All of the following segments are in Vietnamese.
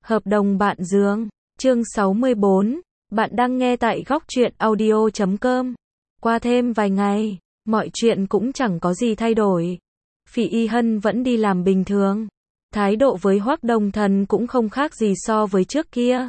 Hợp đồng bạn giường. Chương 64. Bạn đang nghe tại góc truyện audio.com. Qua thêm vài ngày, mọi chuyện cũng chẳng có gì thay đổi. Phỉ Y Hân vẫn đi làm bình thường. Thái độ với Hoắc Đông Thần cũng không khác gì so với trước kia.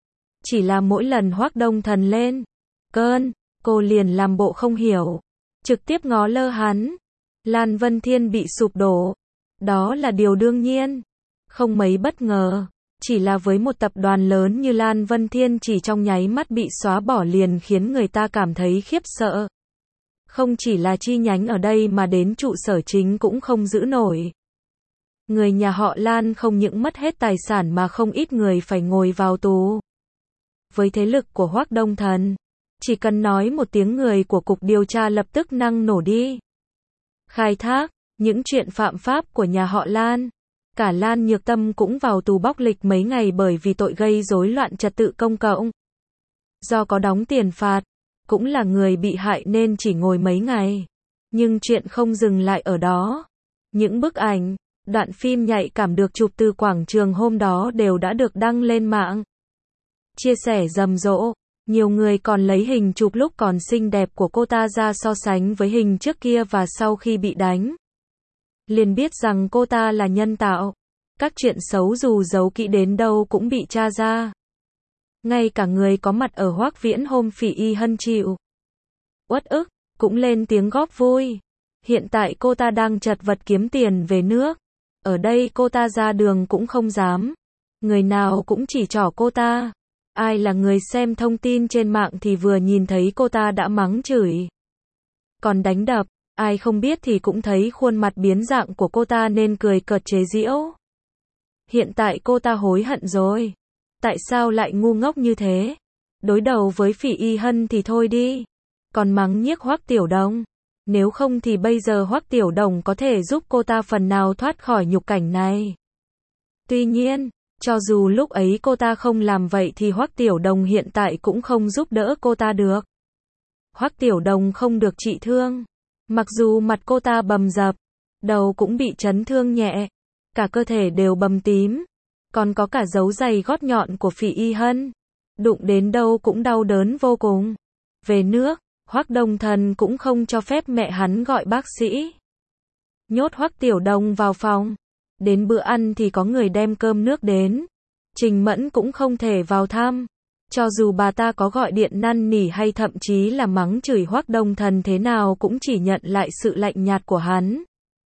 Chỉ là mỗi lần Hoắc Đông Thần lên cơn, cô liền làm bộ không hiểu, trực tiếp ngó lơ hắn. Lan Vân Thiên bị sụp đổ, đó là điều đương nhiên, không mấy bất ngờ. Chỉ là với một tập đoàn lớn như Lan Vân Thiên chỉ trong nháy mắt bị xóa bỏ liền khiến người ta cảm thấy khiếp sợ. Không chỉ là chi nhánh ở đây mà đến trụ sở chính cũng không giữ nổi. Người nhà họ Lan không những mất hết tài sản mà không ít người phải ngồi vào tù. Với thế lực của Hoắc Đông Thần, chỉ cần nói một tiếng người của cục điều tra lập tức năng nổ đi. Khai thác những chuyện phạm pháp của nhà họ Lan. Cả Lan Nhược Tâm cũng vào tù bóc lịch mấy ngày bởi vì tội gây rối loạn trật tự công cộng. Do có đóng tiền phạt, cũng là người bị hại nên chỉ ngồi mấy ngày. Nhưng chuyện không dừng lại ở đó. Những bức ảnh, đoạn phim nhạy cảm được chụp từ quảng trường hôm đó đều đã được đăng lên mạng. Chia sẻ rầm rộ, nhiều người còn lấy hình chụp lúc còn xinh đẹp của cô ta ra so sánh với hình trước kia và sau khi bị đánh. Liền biết rằng cô ta là nhân tạo. Các chuyện xấu dù giấu kỹ đến đâu cũng bị tra ra. Ngay cả người có mặt ở Hoắc Viễn hôm Phỉ Y Hân chịu uất ức, cũng lên tiếng góp vui. Hiện tại cô ta đang chật vật kiếm tiền về nước. Ở đây cô ta ra đường cũng không dám. Người nào cũng chỉ trỏ cô ta. Ai là người xem thông tin trên mạng thì vừa nhìn thấy cô ta đã mắng chửi. Còn đánh đập. Ai không biết thì cũng thấy khuôn mặt biến dạng của cô ta nên cười cợt chế giễu. Hiện tại cô ta hối hận rồi. Tại sao lại ngu ngốc như thế? Đối đầu với Phỉ Y Hân thì thôi đi. Còn mắng nhiếc Hoắc Tiểu Đồng. Nếu không thì bây giờ Hoắc Tiểu Đồng có thể giúp cô ta phần nào thoát khỏi nhục cảnh này. Tuy nhiên, cho dù lúc ấy cô ta không làm vậy thì Hoắc Tiểu Đồng hiện tại cũng không giúp đỡ cô ta được. Hoắc Tiểu Đồng không được trị thương. Mặc dù mặt cô ta bầm dập, đầu cũng bị chấn thương nhẹ, cả cơ thể đều bầm tím, còn có cả dấu giày gót nhọn của Phỉ Y Hân. Đụng đến đâu cũng đau đớn vô cùng. Về nước, Hoắc Đông Thần cũng không cho phép mẹ hắn gọi bác sĩ. Nhốt Hoắc Tiểu Đồng vào phòng. Đến bữa ăn thì có người đem cơm nước đến. Trình Mẫn cũng không thể vào thăm. Cho dù bà ta có gọi điện năn nỉ hay thậm chí là mắng chửi Hoắc Đông Thần thế nào cũng chỉ nhận lại sự lạnh nhạt của hắn.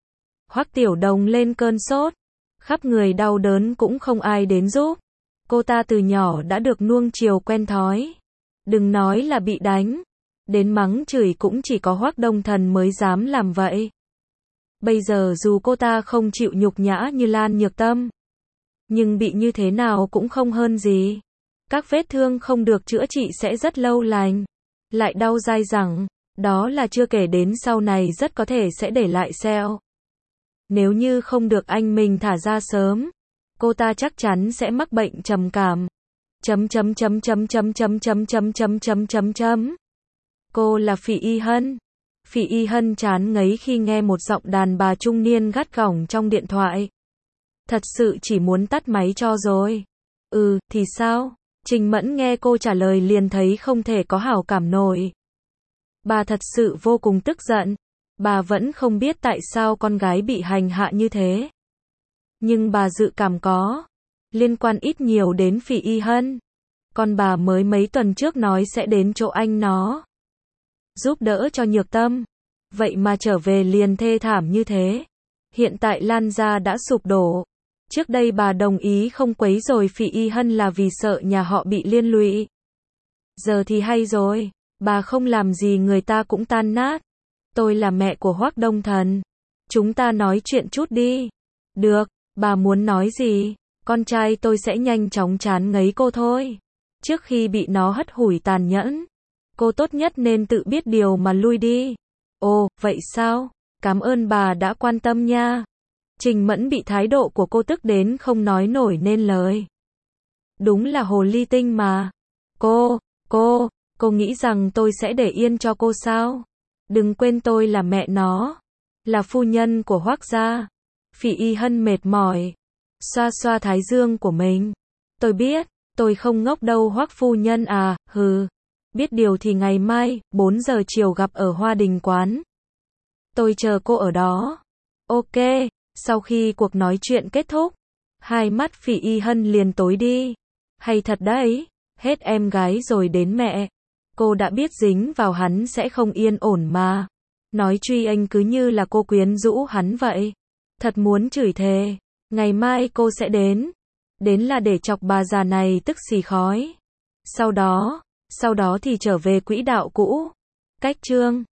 Hoắc Tiểu Đồng lên cơn sốt, khắp người đau đớn cũng không ai đến giúp. Cô ta từ nhỏ đã được nuông chiều quen thói. Đừng nói là bị đánh, đến mắng chửi cũng chỉ có Hoắc Đông Thần mới dám làm vậy. Bây giờ dù cô ta không chịu nhục nhã như Lan Nhược Tâm, nhưng bị như thế nào cũng không hơn gì. Các vết thương không được chữa trị sẽ rất lâu lành, lại đau dai dẳng, đó là chưa kể đến sau này rất có thể sẽ để lại sẹo. Nếu như không được anh mình thả ra sớm, cô ta chắc chắn sẽ mắc bệnh trầm cảm. Cô là Phỉ Y Hân. Phỉ Y Hân chán ngấy khi nghe một giọng đàn bà trung niên gắt gỏng trong điện thoại. Thật sự chỉ muốn tắt máy cho rồi. Thì sao? Trình Mẫn nghe cô trả lời liền thấy không thể có hảo cảm nổi. Bà thật sự vô cùng tức giận. Bà vẫn không biết tại sao con gái bị hành hạ như thế. Nhưng bà dự cảm có liên quan ít nhiều đến Phỉ Y Hân. Con bà mới mấy tuần trước nói sẽ đến chỗ anh nó giúp đỡ cho Nhược Tâm. Vậy mà trở về liền thê thảm như thế. Hiện tại Lan gia đã sụp đổ. Trước đây bà đồng ý không quấy rầy Phỉ Y Hân là vì sợ nhà họ bị liên lụy. Giờ thì hay rồi, bà không làm gì người ta cũng tan nát. Tôi là mẹ của Hoắc Đông Thần. Chúng ta nói chuyện chút đi. Được, bà muốn nói gì? Con trai tôi sẽ nhanh chóng chán ngấy cô thôi. Trước khi bị nó hất hủi tàn nhẫn, cô tốt nhất nên tự biết điều mà lui đi. Ồ, vậy sao? Cảm ơn bà đã quan tâm nha. Trình Mẫn bị thái độ của cô tức đến không nói nổi nên lời. Đúng là hồ ly tinh mà. Cô nghĩ rằng tôi sẽ để yên cho cô sao? Đừng quên tôi là mẹ nó, là phu nhân của Hoắc gia. Phỉ Y Hân mệt mỏi, xoa xoa thái dương của mình. Tôi biết, tôi không ngốc đâu Hoắc phu nhân à, hừ. Biết điều thì ngày mai, 4 giờ chiều gặp ở Hoa Đình quán. Tôi chờ cô ở đó. Ok, sau khi cuộc nói chuyện kết thúc, hai mắt Phỉ Y Hân liền tối đi. Hay thật đấy, hết em gái rồi đến mẹ. Cô đã biết dính vào hắn sẽ không yên ổn mà. Nói truy anh cứ như là cô quyến rũ hắn vậy. Thật muốn chửi thề. Ngày mai cô sẽ đến. Đến là để chọc bà già này tức xì khói. Sau đó thì trở về quỹ đạo cũ. Cách chương